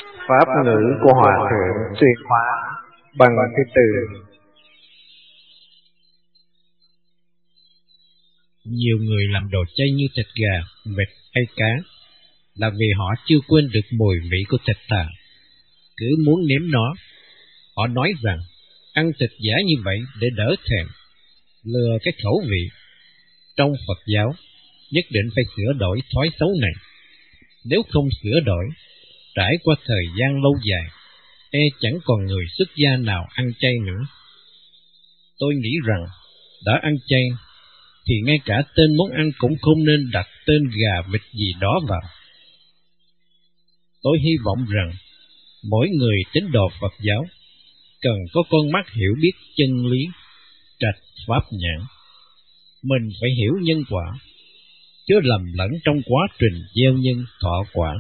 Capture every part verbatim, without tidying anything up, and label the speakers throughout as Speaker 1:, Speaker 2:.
Speaker 1: Pháp ngữ của Hòa Thượng tuyên hóa bằng cái từ.
Speaker 2: Nhiều người làm đồ chay như thịt gà, vịt hay cá là vì họ chưa quên được mùi vị của thịt thà, cứ muốn nếm nó. Họ nói rằng ăn thịt giả như vậy để đỡ thèm, lừa cái khẩu vị. Trong Phật giáo, nhất định phải sửa đổi thói xấu này. Nếu không sửa đổi, trải qua thời gian lâu dài, e chẳng còn người xuất gia nào ăn chay nữa. Tôi nghĩ rằng, đã ăn chay, thì ngay cả tên món ăn cũng không nên đặt tên gà vịt gì đó vào. Tôi hy vọng rằng, mỗi người tín đồ Phật giáo cần có con mắt hiểu biết chân lý, trạch pháp nhãn. Mình phải hiểu nhân quả, chớ lầm lẫn trong quá trình gieo nhân thọ quả.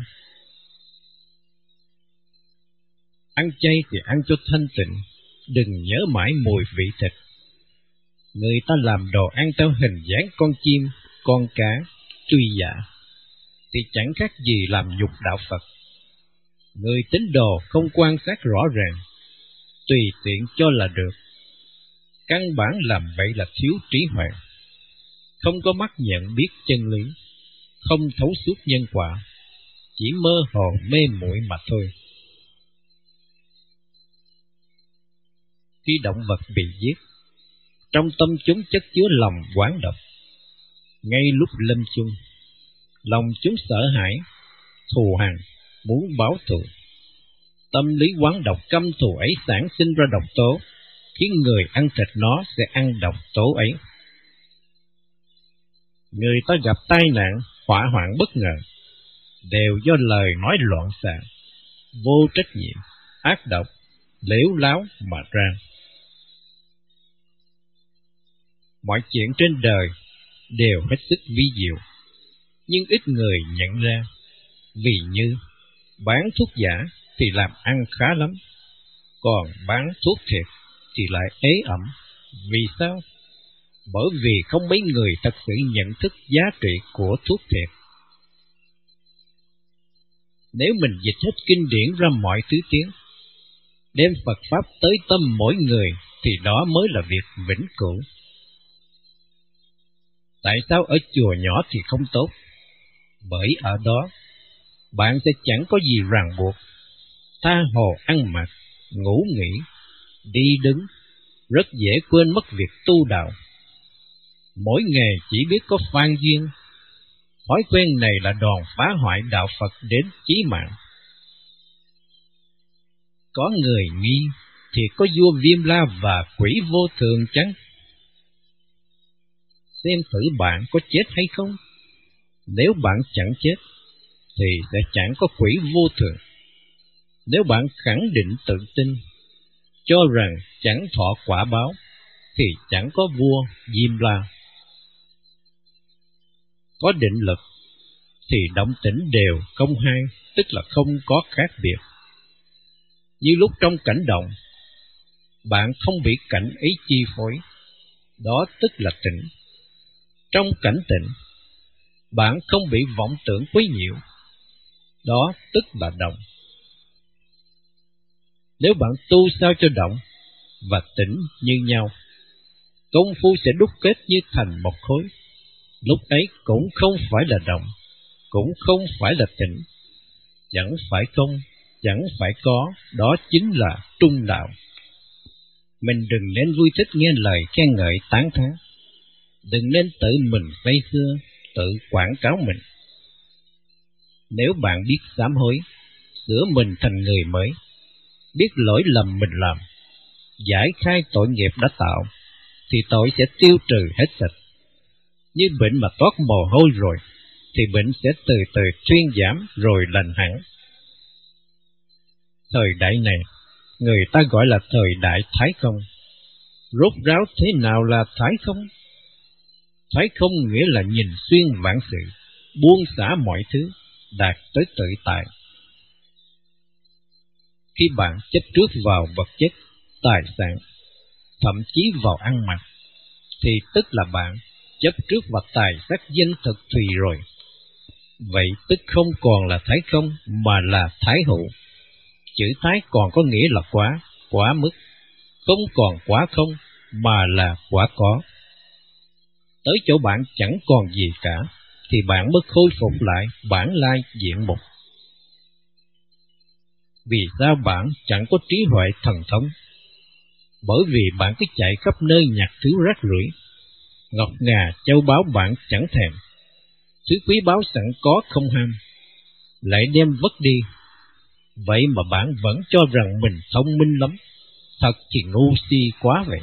Speaker 2: Ăn chay thì ăn cho thanh tịnh, đừng nhớ mãi mùi vị thịt. Người ta làm đồ ăn theo hình dáng con chim, con cá, truy dạ, thì chẳng khác gì làm nhục đạo Phật. Người tín đồ không quan sát rõ ràng, tùy tiện cho là được. Căn bản làm vậy là thiếu trí huệ, không có mắt nhận biết chân lý, không thấu suốt nhân quả, chỉ mơ hồ mê muội mà thôi. Khi động vật bị giết, trong tâm chúng chất chứa lòng oán độc. Ngay lúc lâm chung, lòng chúng sợ hãi, thù hằn, muốn báo thù. Tâm lý oán độc căm thù ấy sản sinh ra độc tố, khiến người ăn thịt nó sẽ ăn độc tố ấy. Người ta gặp tai nạn, hỏa hoạn bất ngờ, đều do lời nói loạn xạ, vô trách nhiệm, ác độc, lếu láo mà ra. Mọi chuyện trên đời đều hết sức vi diệu, nhưng ít người nhận ra. Vì như bán thuốc giả thì làm ăn khá lắm, còn bán thuốc thiệt thì lại ế ẩm. Vì sao? Bởi vì không mấy người thật sự nhận thức giá trị của thuốc thiệt. Nếu mình dịch hết kinh điển ra mọi thứ tiếng, đem Phật Pháp tới tâm mỗi người, thì đó mới là việc vĩnh cửu. Tại sao ở chùa nhỏ thì không tốt? Bởi ở đó, bạn sẽ chẳng có gì ràng buộc, tha hồ ăn mặc, ngủ nghỉ, đi đứng, rất dễ quên mất việc tu đạo. Mỗi nghề chỉ biết có phan duyên. Thói quen này là đòn phá hoại đạo Phật đến chí mạng. Có người nghi thì có vua Viêm La và quỷ vô thường chăng? Xem thử bạn có chết hay không. Nếu bạn chẳng chết, thì sẽ chẳng có quỷ vô thường. Nếu bạn khẳng định tự tin, cho rằng chẳng thọ quả báo, thì chẳng có vua Diêm La. Có định lực, thì động tĩnh đều không hai, tức là không có khác biệt. Như lúc trong cảnh động, bạn không bị cảnh ấy chi phối, đó tức là tĩnh. Trong cảnh tịnh, bạn không bị vọng tưởng quấy nhiễu, đó tức là động. Nếu bạn tu sao cho động và tĩnh như nhau, công phu sẽ đúc kết như thành một khối. Lúc ấy cũng không phải là động, cũng không phải là tĩnh, chẳng phải không, chẳng phải có, đó chính là trung đạo. Mình đừng nên vui thích nghe lời khen ngợi tán thán, đừng nên tự mình say xưa, tự quảng cáo mình. Nếu bạn biết sám hối, sửa mình thành người mới, biết lỗi lầm mình làm, giải khai tội nghiệp đã tạo, thì tội sẽ tiêu trừ hết sạch. Như bệnh mà toát mồ hôi rồi, thì bệnh sẽ từ từ thuyên giảm rồi lành hẳn. Thời đại này, người ta gọi là thời đại Thái Không. Rốt ráo thế nào là Thái Không? Thái Không nghĩa là nhìn xuyên vạn sự, buông xả mọi thứ, đạt tới tự tại. Khi bạn chấp trước vào vật chất, tài sản, thậm chí vào ăn mặc, thì tức là bạn chấp trước vào tài sắc danh thực thùy rồi. Vậy tức không còn là Thái Không mà là Thái Hữu. chữ Thái còn có nghĩa là quá, quá mức, không còn quá không, mà là quá có. Tới chỗ bạn chẳng còn gì cả, thì bạn mới khôi phục lại bản lai diện mục. Vì sao bạn chẳng có trí huệ thần thông? Bởi vì bạn cứ chạy khắp nơi nhặt thứ rác rưởi, ngọc ngà châu báu bạn chẳng thèm, thứ quý báu sẵn có không ham, lại đem vất đi. Vậy mà bạn vẫn cho rằng mình thông minh lắm, thật thì ngu si quá vậy.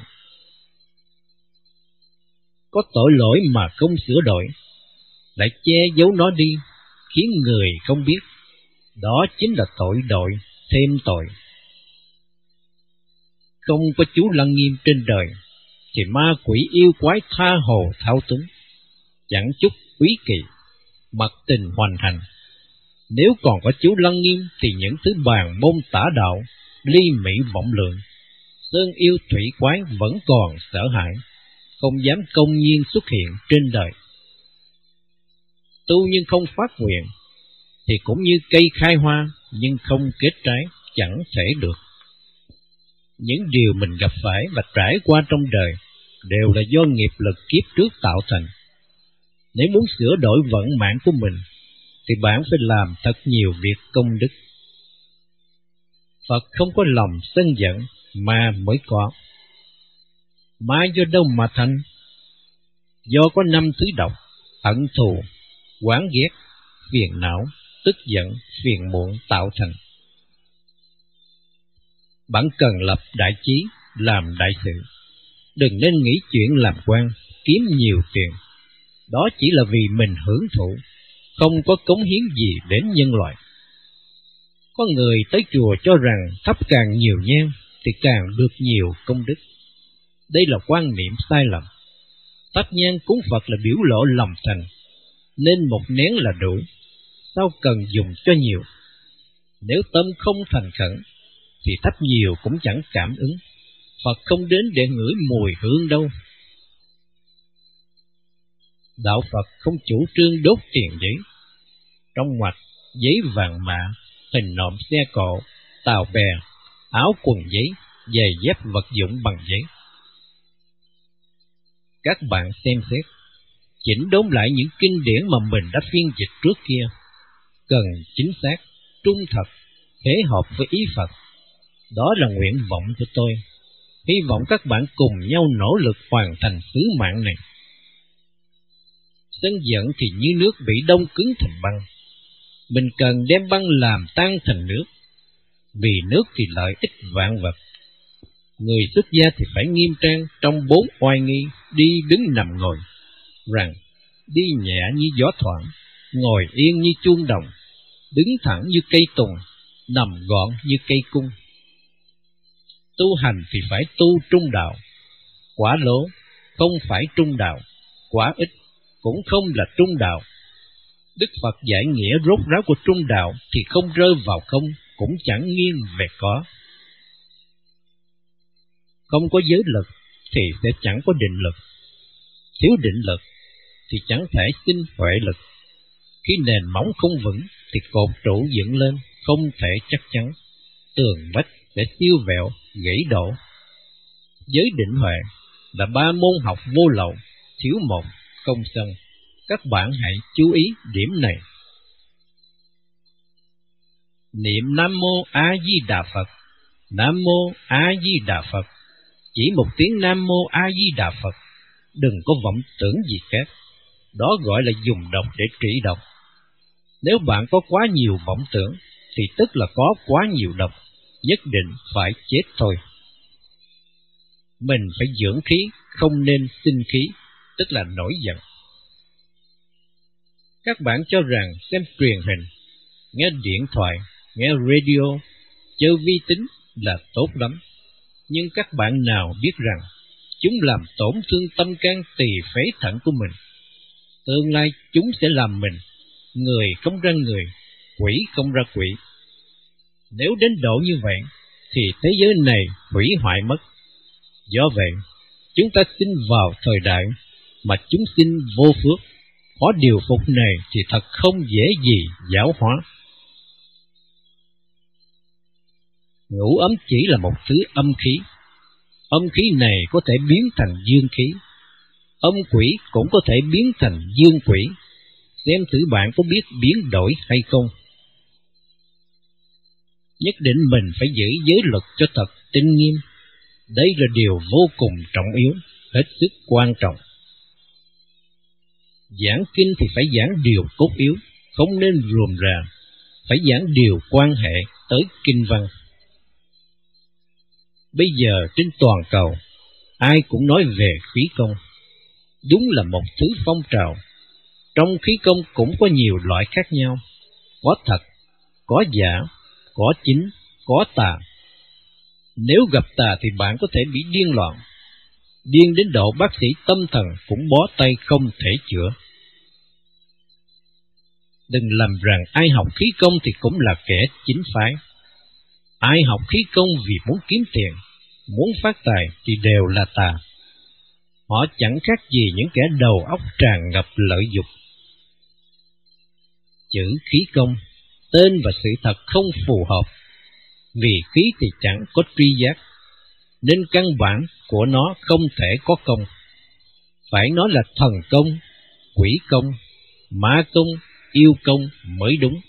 Speaker 2: Có tội lỗi mà không sửa đổi, lại che giấu nó đi, khiến người không biết. Đó chính là tội đội thêm tội. Không có chú Lăng Nghiêm trên đời, thì ma quỷ yêu quái tha hồ thao túng, chẳng chút quý kỳ, mặc tình hoành hành. Nếu còn có chú Lăng Nghiêm, thì những thứ bàn môn tả đạo, ly mỹ vọng lượng, sơn yêu thủy quái vẫn còn sợ hãi, không dám công nhiên xuất hiện trên đời. Tu nhưng không phát nguyện, thì cũng như cây khai hoa nhưng không kết trái, chẳng thể được. Những điều mình gặp phải và trải qua trong đời đều là do nghiệp lực kiếp trước tạo thành. Nếu muốn sửa đổi vận mạng của mình, thì bạn phải làm thật nhiều việc công đức. Phật không có lòng sân giận mà mới có. Ma do đâu mà thành? Do có năm thứ độc: hận thù, oán ghét, phiền não, tức giận, phiền muộn tạo thành. Bạn cần lập đại chí, làm đại sự. Đừng nên nghĩ chuyện làm quan, kiếm nhiều tiền. Đó chỉ là vì mình hưởng thụ, không có cống hiến gì đến nhân loại. Có người tới chùa cho rằng thắp càng nhiều nhang thì càng được nhiều công đức. Đây là quan niệm sai lầm. Thắp nhang cúng Phật là biểu lộ lòng thành, nên một nén là đủ, sao cần dùng cho nhiều. Nếu tâm không thành khẩn, thì thắp nhiều cũng chẳng cảm ứng. Phật không đến để ngửi mùi hương đâu. Đạo Phật không chủ trương đốt tiền giấy. Trong ngoặc, giấy vàng mạ, hình nộm xe cộ, tàu bè, áo quần giấy, giày dép vật dụng bằng giấy. Các bạn xem xét, chỉnh đốn lại những kinh điển mà mình đã phiên dịch trước kia, cần chính xác, trung thật, thể hợp với ý Phật. Đó là nguyện vọng của tôi. Hy vọng các bạn cùng nhau nỗ lực hoàn thành sứ mạng này. Sân giận thì như nước bị đông cứng thành băng. Mình cần đem băng làm tan thành nước, vì nước thì lợi ích vạn vật. Người xuất gia thì phải nghiêm trang trong bốn oai nghi, đi đứng nằm ngồi, rằng đi nhẹ như gió thoảng, ngồi yên như chuông đồng, đứng thẳng như cây tùng, nằm gọn như cây cung. Tu hành thì phải tu trung đạo. Quá lố không phải trung đạo, quá ít cũng không là trung đạo. Đức Phật giải nghĩa rốt ráo của trung đạo thì không rơi vào không, cũng chẳng nghiêng về có. Không có giới lực thì sẽ chẳng có định lực. Thiếu định lực thì chẳng thể sinh huệ lực. Khi nền móng không vững thì cột trụ dựng lên không thể chắc chắn, tường vách sẽ siêu vẹo, gãy đổ. Giới định huệ là ba môn học vô lậu, thiếu một không sân. Các bạn hãy chú ý điểm này. Niệm Nam Mô A Di Đà Phật, Nam Mô A Di Đà Phật. Chỉ một tiếng Nam Mô A Di Đà Phật, đừng có vọng tưởng gì khác. Đó gọi là dùng độc để trị độc. Nếu bạn có quá nhiều vọng tưởng, thì tức là có quá nhiều độc, nhất định phải chết thôi. Mình phải dưỡng khí, không nên sinh khí, tức là nổi giận. Các bạn cho rằng xem truyền hình, nghe điện thoại, nghe radio, chơi vi tính là tốt lắm. Nhưng các bạn nào biết rằng chúng làm tổn thương tâm can tỳ phế thận của mình. Tương lai chúng sẽ làm mình người không ra người, quỷ không ra quỷ. Nếu đến độ như vậy, thì thế giới này hủy hoại mất. Do vậy, chúng ta sinh vào thời đại mà chúng sinh vô phước, khó điều phục này thì thật không dễ gì giáo hóa. Ngũ ấm chỉ là một thứ âm khí. Âm khí này có thể biến thành dương khí. Âm quỷ cũng có thể biến thành dương quỷ. Xem thử bạn có biết biến đổi hay không. Nhất định mình phải giữ giới luật cho thật tinh nghiêm. Đây là điều vô cùng trọng yếu, hết sức quan trọng. Giảng kinh thì phải giảng điều cốt yếu, không nên rườm rà, phải giảng điều quan hệ tới kinh văn. Bây giờ trên toàn cầu, ai cũng nói về khí công. Đúng là một thứ phong trào. Trong khí công cũng có nhiều loại khác nhau. Có thật, có giả, có chính, có tà. Nếu gặp tà thì bạn có thể bị điên loạn. Điên đến độ bác sĩ tâm thần cũng bó tay không thể chữa. Đừng lầm rằng ai học khí công thì cũng là kẻ chính phái. Ai học khí công vì muốn kiếm tiền, muốn phát tài thì đều là tà. Họ chẳng khác gì những kẻ đầu óc tràn ngập lợi dục. Chữ khí công, tên và sự thật không phù hợp. Vì khí thì chẳng có tri giác, nên căn bản của nó không thể có công. Phải nói là thần công, quỷ công, ma công, yêu công mới đúng.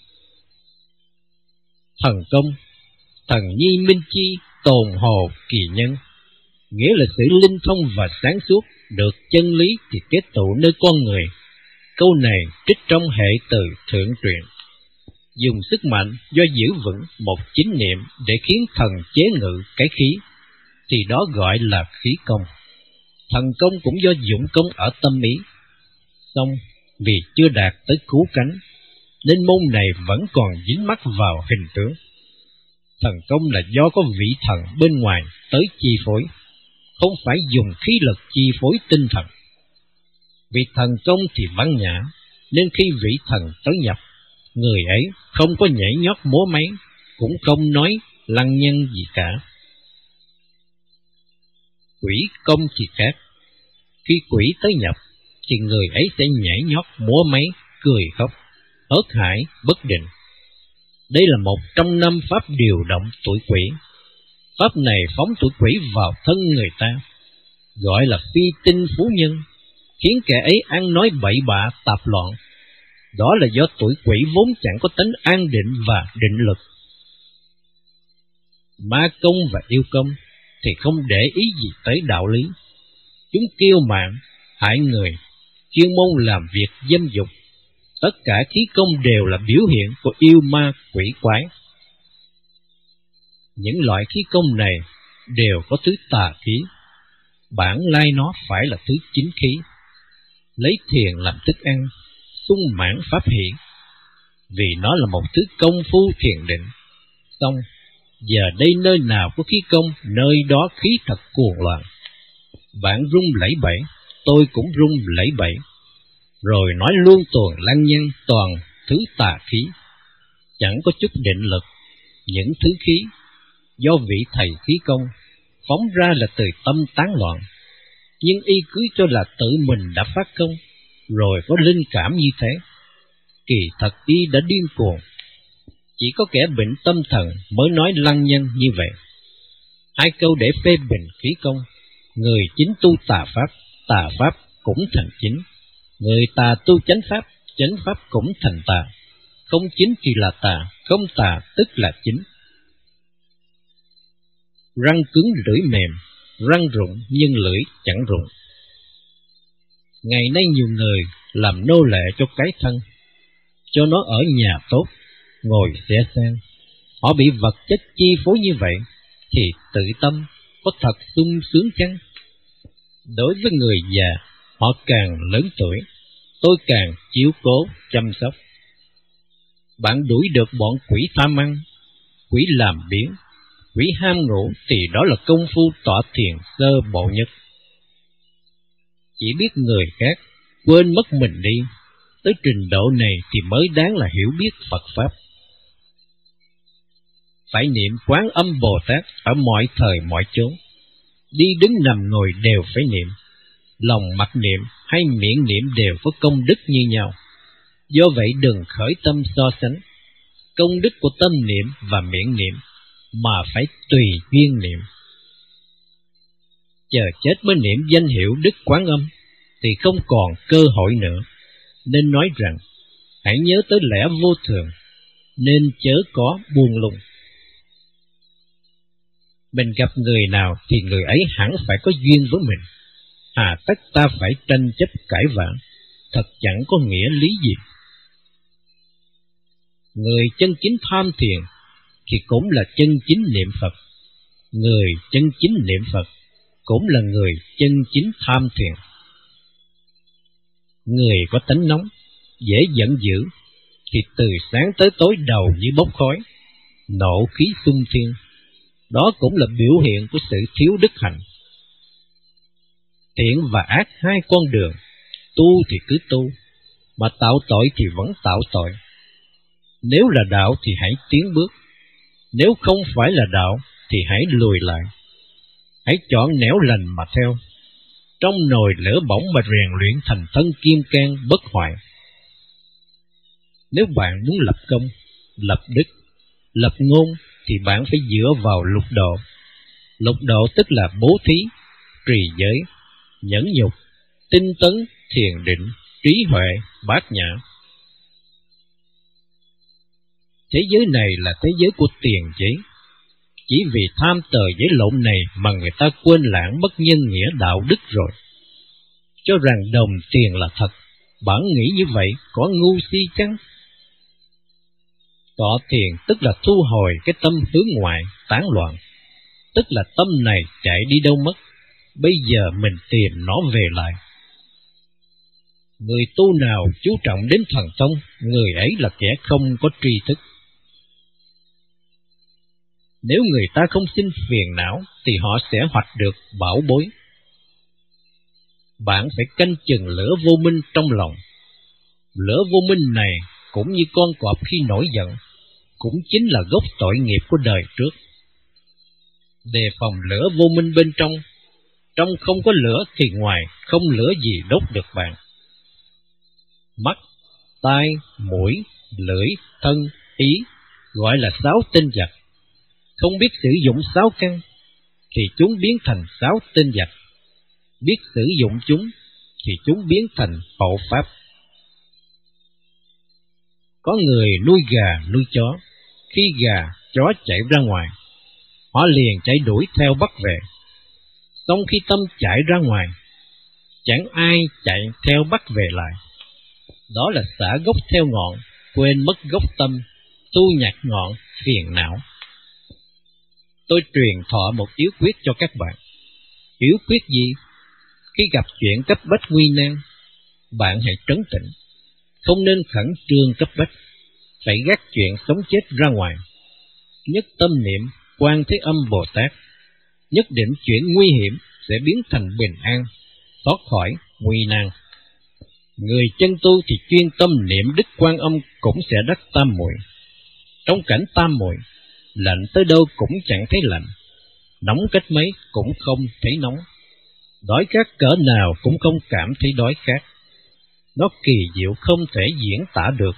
Speaker 2: Thần công, thần nhi minh chi, tồn hồ kỳ nhân, nghĩa là sự linh thông và sáng suốt được chân lý thì kết tụ nơi con người. Câu này trích trong hệ từ thượng truyện. Dùng sức mạnh do giữ vững một chính niệm để khiến thần chế ngự cái khí, thì đó gọi là khí công. Thần công cũng do dụng công ở tâm ý. Xong, vì chưa đạt tới cứu cánh, nên môn này vẫn còn dính mắc vào hình tướng. Thần công là do có vị thần bên ngoài tới chi phối, không phải dùng khí lực chi phối tinh thần. Vì thần công thì văn nhã, nên khi vị thần tới nhập, người ấy không có nhảy nhót múa máy, cũng không nói lăng nhăng gì cả. Quỷ công thì khác. Khi quỷ tới nhập, thì người ấy sẽ nhảy nhót múa máy, cười khóc, hớt hải, bất định. Đây là một trong năm pháp điều động tuổi quỷ. Pháp này phóng tuổi quỷ vào thân người ta, gọi là phi tinh phú nhân, khiến kẻ ấy ăn nói bậy bạ tạp loạn. Đó là do tuổi quỷ vốn chẳng có tính an định và định lực. Ma công và yêu công thì không để ý gì tới đạo lý. Chúng kiêu mạn, hại người, chuyên môn làm việc dâm dục. Tất cả khí công đều là biểu hiện của yêu ma quỷ quái. Những loại khí công này đều có thứ tà khí. Bản lai nó phải là thứ chính khí. Lấy thiền làm thức ăn, sung mãn pháp hỷ. Vì nó là một thứ công phu thiền định. Xong, giờ đây nơi nào có khí công, nơi đó khí thật cuồng loạn. Bạn rung lẩy bẩy, tôi cũng rung lẩy bẩy. Rồi nói luôn tuần lăng nhăng toàn thứ tà khí. Chẳng có chút định lực. Những thứ khí, do vị thầy khí công, phóng ra là từ tâm tán loạn. Nhưng y cứ cho là tự mình đã phát công, rồi có linh cảm như thế. Kỳ thật y đã điên cuồng. Chỉ có kẻ bệnh tâm thần mới nói lăng nhăng như vậy. Hai câu để phê bình khí công. Người chính tu tà pháp, tà pháp cũng thành chính. Người tà tu chánh pháp, chánh pháp cũng thành tà. Không chính thì là tà, không tà tức là chính. Răng cứng lưỡi mềm, răng rụng nhưng lưỡi chẳng rụng. Ngày nay nhiều người làm nô lệ cho cái thân, cho nó ở nhà tốt, ngồi xe sang. Họ bị vật chất chi phối như vậy, thì tự tâm có thật sung sướng chăng? Đối với người già, họ càng lớn tuổi, tôi càng chiếu cố, chăm sóc. Bạn đuổi được bọn quỷ tham ăn, quỷ làm biếng, quỷ ham ngủ thì đó là công phu tọa thiền sơ bộ nhất. Chỉ biết người khác, quên mất mình đi, tới trình độ này thì mới đáng là hiểu biết Phật Pháp. Phải niệm Quán Âm Bồ Tát ở mọi thời mọi chốn, đi đứng nằm ngồi đều phải niệm, lòng mặc niệm hay miệng niệm đều có công đức như nhau. Do vậy đừng khởi tâm so sánh, công đức của tâm niệm và miệng niệm mà phải tùy duyên niệm. Chờ chết mới niệm danh hiệu Đức Quán Âm thì không còn cơ hội nữa, nên nói rằng hãy nhớ tới lẽ vô thường, nên chớ có buông lung. Mình gặp người nào thì người ấy hẳn phải có duyên với mình, hà tất ta phải tranh chấp cãi vã, thật chẳng có nghĩa lý gì. Người chân chính tham thiền thì cũng là chân chính niệm Phật, người chân chính niệm Phật cũng là người chân chính tham thiền. Người có tánh nóng, dễ giận dữ thì từ sáng tới tối đầu như bốc khói, nộ khí xung thiên. Đó cũng là biểu hiện của sự thiếu đức hạnh. Thiện và ác hai con đường, tu thì cứ tu, mà tạo tội thì vẫn tạo tội. Nếu là đạo thì hãy tiến bước, nếu không phải là đạo thì hãy lùi lại. Hãy chọn nẻo lành mà theo, trong nồi lửa bỏng mà rèn luyện thành thân kim cang bất hoại. Nếu bạn muốn lập công, lập đức, lập ngôn thì bạn phải dựa vào lục độ. Lục độ tức là bố thí, trì giới, nhẫn nhục, tinh tấn, thiền định, trí huệ, bát nhã. Thế giới này là thế giới của tiền giấy. Chỉ vì tham tờ giấy lộn này mà người ta quên lãng mất nhân nghĩa đạo đức rồi. Cho rằng đồng tiền là thật, bạn nghĩ như vậy có ngu si chăng? Tọa thiền tức là thu hồi cái tâm hướng ngoại, tán loạn. Tức là tâm này chạy đi đâu mất, bây giờ mình tìm nó về lại. Người tu nào chú trọng đến thần thông, người ấy là kẻ không có tri thức. Nếu người ta không sinh phiền não thì họ sẽ hoạch được bảo bối. Bạn phải canh chừng lửa vô minh trong lòng. Lửa vô minh này cũng như con cọp khi nổi giận, cũng chính là gốc tội nghiệp của đời trước. Đề phòng lửa vô minh bên trong, trong không có lửa thì ngoài không lửa gì đốt được bạn. Mắt, tai, mũi, lưỡi, thân, ý gọi là sáu tinh giặc. Không biết sử dụng sáu căn thì chúng biến thành sáu tinh giặc. Biết sử dụng chúng thì chúng biến thành hộ pháp. Có người nuôi gà, nuôi chó. Khi gà, chó chạy ra ngoài, họ liền chạy đuổi theo bắt về. Xong khi tâm chạy ra ngoài, chẳng ai chạy theo bắt về lại. Đó là xả gốc theo ngọn, quên mất gốc tâm, tu nhặt ngọn, phiền não. Tôi truyền thọ một yếu quyết cho các bạn. Yếu quyết gì? Khi gặp chuyện cấp bách nguy nan, bạn hãy trấn tĩnh, không nên khẩn trương cấp bách, phải gác chuyện sống chết ra ngoài. Nhất tâm niệm Quan Thế Âm Bồ Tát, nhất định chuyện nguy hiểm sẽ biến thành bình an, thoát khỏi nguy nan. Người chân tu thì chuyên tâm niệm Đức Quan Âm cũng sẽ đắc tam muội. Trong cảnh tam muội, lạnh tới đâu cũng chẳng thấy lạnh, nóng cách mấy cũng không thấy nóng, đói khát cỡ nào cũng không cảm thấy đói khát. Nó kỳ diệu không thể diễn tả được.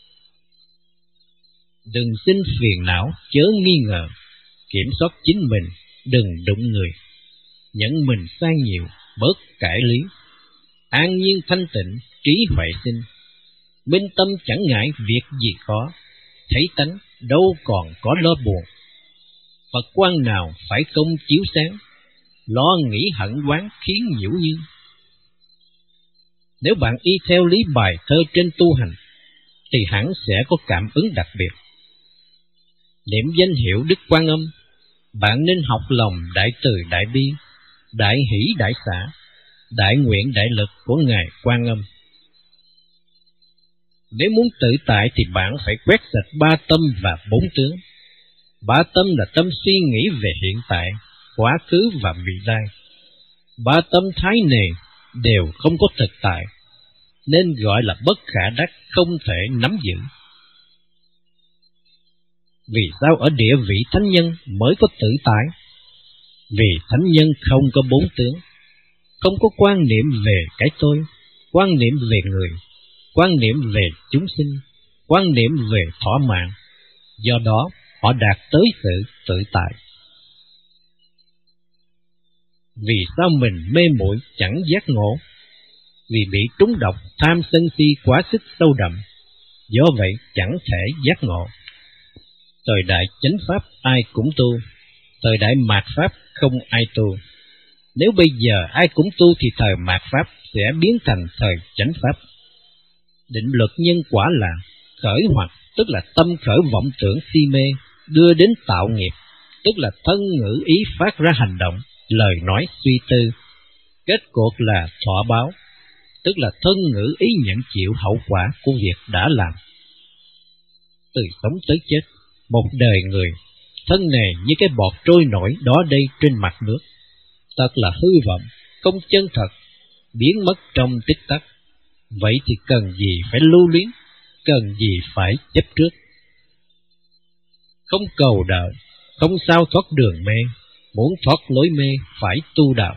Speaker 2: Đừng sinh phiền não, chớ nghi ngờ, kiểm soát chính mình, đừng đụng người, nhận mình sai nhiều, bớt cãi lý, an nhiên thanh tịnh, trí huệ sinh, minh tâm chẳng ngại việc gì khó, thấy tánh đâu còn có lo buồn. Phật quang nào phải công chiếu sáng, lo nghĩ hận oán khiến nhiễu như. Nếu bạn y theo lý bài thơ trên tu hành, thì hẳn sẽ có cảm ứng đặc biệt. Niệm danh hiệu Đức Quan Âm, bạn nên học lòng đại từ đại bi, đại hỷ đại xả, đại nguyện đại lực của Ngài Quan Âm. Nếu muốn tự tại thì bạn phải quét sạch ba tâm và bốn tướng. Ba tâm là tâm suy nghĩ về hiện tại, quá khứ và vị lai. Ba tâm thái nề đều không có thực tại, nên gọi là bất khả đắc, không thể nắm giữ. Vì sao ở địa vị thánh nhân mới có tự tại? Vì thánh nhân không có bốn tướng, không có quan niệm về cái tôi, quan niệm về người, quan niệm về chúng sinh, quan niệm về thỏa mãn. Do đó, họ đạt tới sự tự tại. Vì sao mình mê muội chẳng giác ngộ? Vì bị trúng độc tham sân si quá sức sâu đậm, do vậy chẳng thể giác ngộ. Thời đại chánh pháp ai cũng tu, thời đại mạt pháp không ai tu. Nếu bây giờ ai cũng tu thì thời mạt pháp sẽ biến thành thời chánh pháp. Định luật nhân quả là khởi hoặc, tức là tâm khởi vọng tưởng si mê, đưa đến tạo nghiệp, tức là thân ngữ ý phát ra hành động, lời nói suy tư. Kết cuộc là thọ báo, tức là thân ngữ ý nhận chịu hậu quả của việc đã làm. Từ sống tới chết, một đời người, thân này như cái bọt trôi nổi đó đây trên mặt nước. Thật là hư vọng, không chân thật, biến mất trong tích tắc. Vậy thì cần gì phải lưu luyến, cần gì phải chấp trước. Không cầu đạo, không sao thoát đường mê, muốn thoát lối mê phải tu đạo.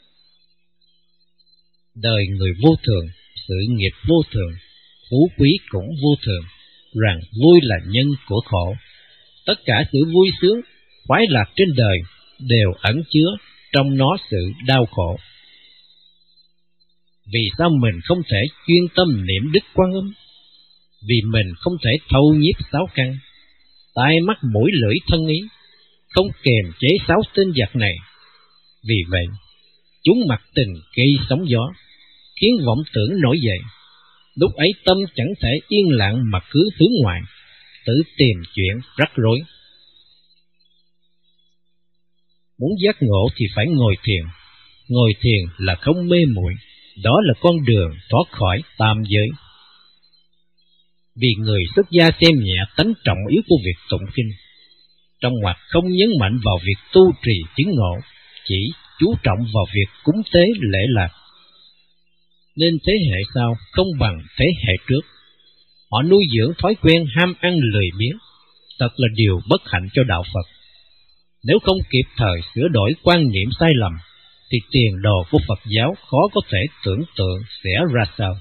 Speaker 2: Đời người vô thường, sự nghiệp vô thường, phú quý cũng vô thường, rằng vui là nhân của khổ. Tất cả sự vui sướng, khoái lạc trên đời đều ẩn chứa trong nó sự đau khổ. Vì sao mình không thể chuyên tâm niệm Đức Quan Âm? Vì mình không thể thâu nhiếp sáu căn, tai mắt mũi lưỡi thân ý, không kềm chế sáu tên giặc này. Vì vậy, chúng mặc tình gây sóng gió, khiến vọng tưởng nổi dậy. Lúc ấy tâm chẳng thể yên lặng mà cứ hướng ngoại, tự tìm chuyện rắc rối. Muốn giác ngộ thì phải ngồi thiền. Ngồi thiền là không mê muội, đó là con đường thoát khỏi tam giới. Vì người xuất gia xem nhẹ tánh trọng yếu của việc tụng kinh, trong ngoặc không nhấn mạnh vào việc tu trì chứng ngộ, chỉ chú trọng vào việc cúng tế lễ lạc. Nên thế hệ sau không bằng thế hệ trước. Họ nuôi dưỡng thói quen ham ăn lười biếng, thật là điều bất hạnh cho đạo Phật. Nếu không kịp thời sửa đổi quan niệm sai lầm, thì tiền đồ của Phật giáo khó có thể tưởng tượng sẽ ra sao.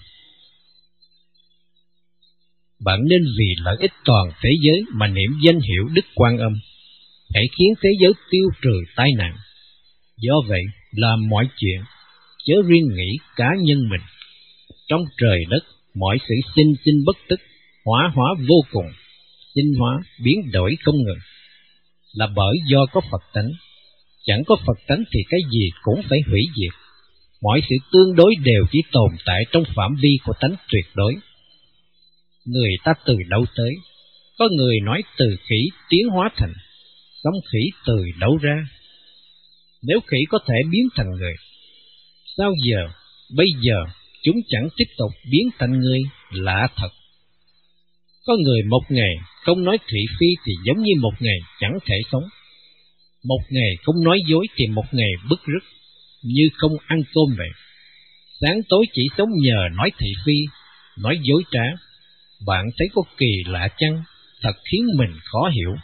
Speaker 2: Bạn nên vì lợi ích toàn thế giới mà niệm danh hiệu Đức Quan Âm, hãy khiến thế giới tiêu trừ tai nạn. Do vậy, làm mọi chuyện, chớ riêng nghĩ cá nhân mình. Trong trời đất, mọi sự sinh sinh bất tức, hóa hóa vô cùng, sinh hóa biến đổi không ngừng, là bởi do có Phật tánh. Chẳng có Phật tánh thì cái gì cũng phải hủy diệt. Mọi sự tương đối đều chỉ tồn tại trong phạm vi của tánh tuyệt đối. Người ta từ đâu tới? Có người nói từ khỉ tiến hóa thành, xong khỉ từ đâu ra? Nếu khỉ có thể biến thành người, sao giờ, bây giờ chúng chẳng tiếp tục biến thành người? Lạ thật. Có người một ngày không nói thị phi thì giống như một ngày chẳng thể sống. Một ngày không nói dối thì một ngày bứt rứt, như không ăn cơm vậy. Sáng tối chỉ sống nhờ nói thị phi, nói dối trá. Bạn thấy có kỳ lạ chăng? Thật khiến mình khó hiểu.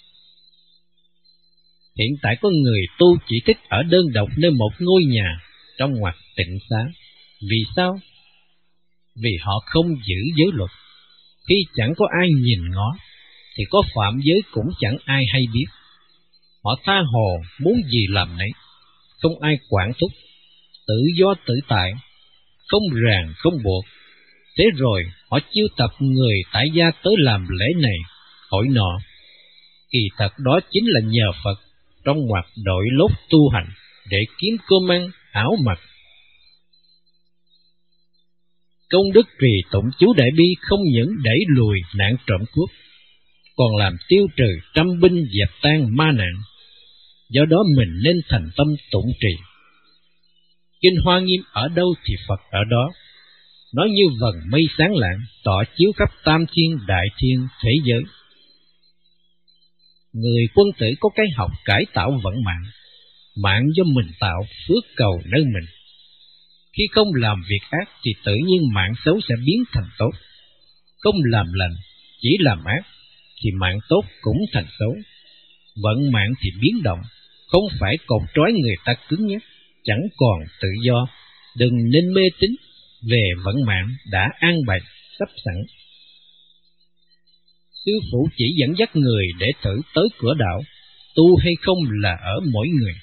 Speaker 2: Hiện tại có người tu chỉ thích ở đơn độc nơi một ngôi nhà, trong ngoặc tịnh xá. Vì sao? Vì họ không giữ giới luật. Khi chẳng có ai nhìn ngó, thì có phạm giới cũng chẳng ai hay biết. Họ tha hồ muốn gì làm nấy, không ai quản thúc, tự do tự tại, không ràng không buộc. Thế rồi họ chiêu tập người tại gia tới làm lễ này, hội nọ. Kỳ thật đó chính là nhờ Phật trong ngoặc đội lốt tu hành để kiếm cơm ăn, áo mặc. Công đức trì tụng chú Đại Bi không những đẩy lùi nạn trộm cướp, còn làm tiêu trừ trăm binh dẹp tan ma nạn. Do đó mình nên thành tâm tụng trì. Kinh Hoa Nghiêm ở đâu thì Phật ở đó. Nó như vầng mây sáng lạng, tỏ chiếu khắp tam thiên đại thiên thế giới. Người quân tử có cái học cải tạo vận mạng, mạng do mình tạo, phước cầu nơi mình. Khi không làm việc ác thì tự nhiên mạng xấu sẽ biến thành tốt. Không làm lành, chỉ làm ác, thì mạng tốt cũng thành xấu. Vận mạng thì biến động, không phải còn trói người ta cứng nhắc, chẳng còn tự do. Đừng nên mê tín về vận mạng đã an bài sắp sẵn. Sư phụ chỉ dẫn dắt người để thử tới cửa đạo, tu hay không là ở mỗi người.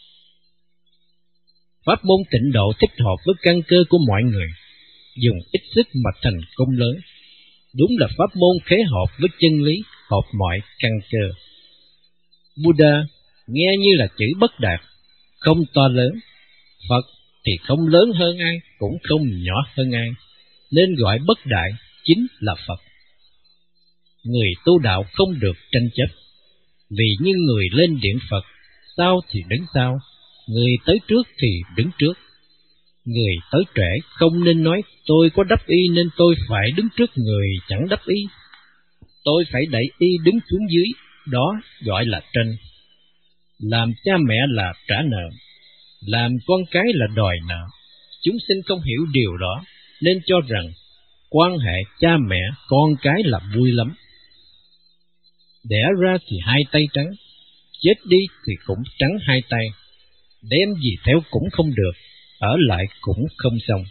Speaker 2: Pháp môn tịnh độ thích hợp với căn cơ của mọi người, dùng ít sức mà thành công lớn. Đúng là pháp môn khế hợp với chân lý, hợp mọi căn cơ. Buddha nghe như là chữ bất đạt, không to lớn. Phật thì không lớn hơn ai, cũng không nhỏ hơn ai, nên gọi bất đại chính là Phật. Người tu đạo không được tranh chấp, vì như người lên điện Phật, sau thì đứng sau, người tới trước thì đứng trước. Người tới trễ không nên nói tôi có đắp y nên tôi phải đứng trước người chẳng đắp y. Tôi phải đẩy y đứng xuống dưới, đó gọi là tranh. Làm cha mẹ là trả nợ, làm con cái là đòi nợ. Chúng sinh không hiểu điều đó, nên cho rằng quan hệ cha mẹ con cái là vui lắm. Đẻ ra thì hai tay trắng, chết đi thì cũng trắng hai tay. Đem gì theo cũng không được, ở lại cũng không xong.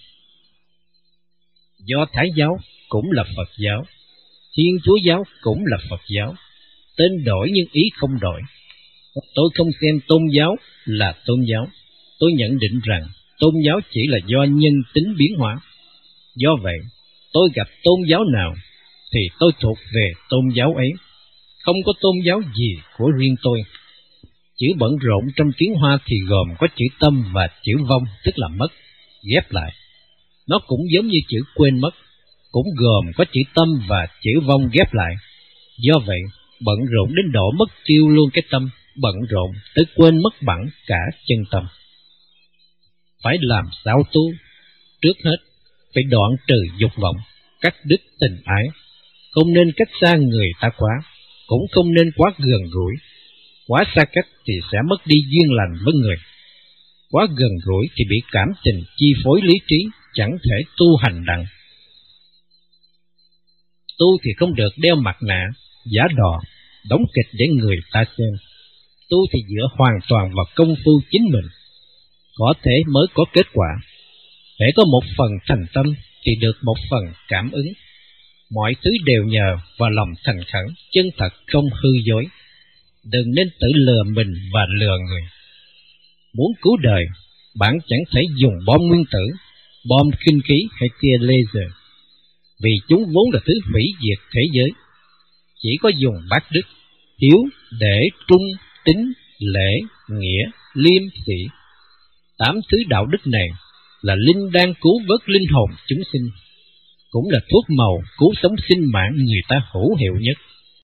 Speaker 2: Do Thái giáo cũng là Phật giáo, Thiên Chúa giáo cũng là Phật giáo, tên đổi nhưng ý không đổi. Tôi không xem tôn giáo là tôn giáo, tôi nhận định rằng tôn giáo chỉ là do nhân tính biến hóa. Do vậy, tôi gặp tôn giáo nào thì tôi thuộc về tôn giáo ấy, không có tôn giáo gì của riêng tôi. Chữ bận rộn trong tiếng Hoa thì gồm có chữ tâm và chữ vong, tức là mất, ghép lại. Nó cũng giống như chữ quên mất, cũng gồm có chữ tâm và chữ vong ghép lại. Do vậy, bận rộn đến độ mất tiêu luôn cái tâm, bận rộn tới quên mất bẵng cả chân tâm. Phải làm sao tu? Trước hết, phải đoạn trừ dục vọng, cắt đứt tình ái. Không nên cách xa người ta quá, cũng không nên quá gần gũi. Quá xa cách thì sẽ mất đi duyên lành với người. Quá gần gũi thì bị cảm tình chi phối lý trí, chẳng thể tu hành đặng. Tu thì không được đeo mặt nạ, giả đò, đóng kịch để người ta xem. Tu thì dựa hoàn toàn vào công phu chính mình, có thể mới có kết quả. Để có một phần thành tâm thì được một phần cảm ứng. Mọi thứ đều nhờ vào lòng thành khẩn, chân thật không hư dối. Đừng nên tự lừa mình và lừa người. Muốn cứu đời, bạn chẳng thể dùng bom nguyên tử, bom kinh khí hay tia laser, vì chúng vốn là thứ hủy diệt thế giới. Chỉ có dùng bác đức, hiếu, để, trung, tín, lễ, nghĩa, liêm, sĩ. Tám thứ đạo đức này là linh đang cứu vớt linh hồn chúng sinh, cũng là thuốc màu cứu sống sinh mạng người ta hữu hiệu nhất.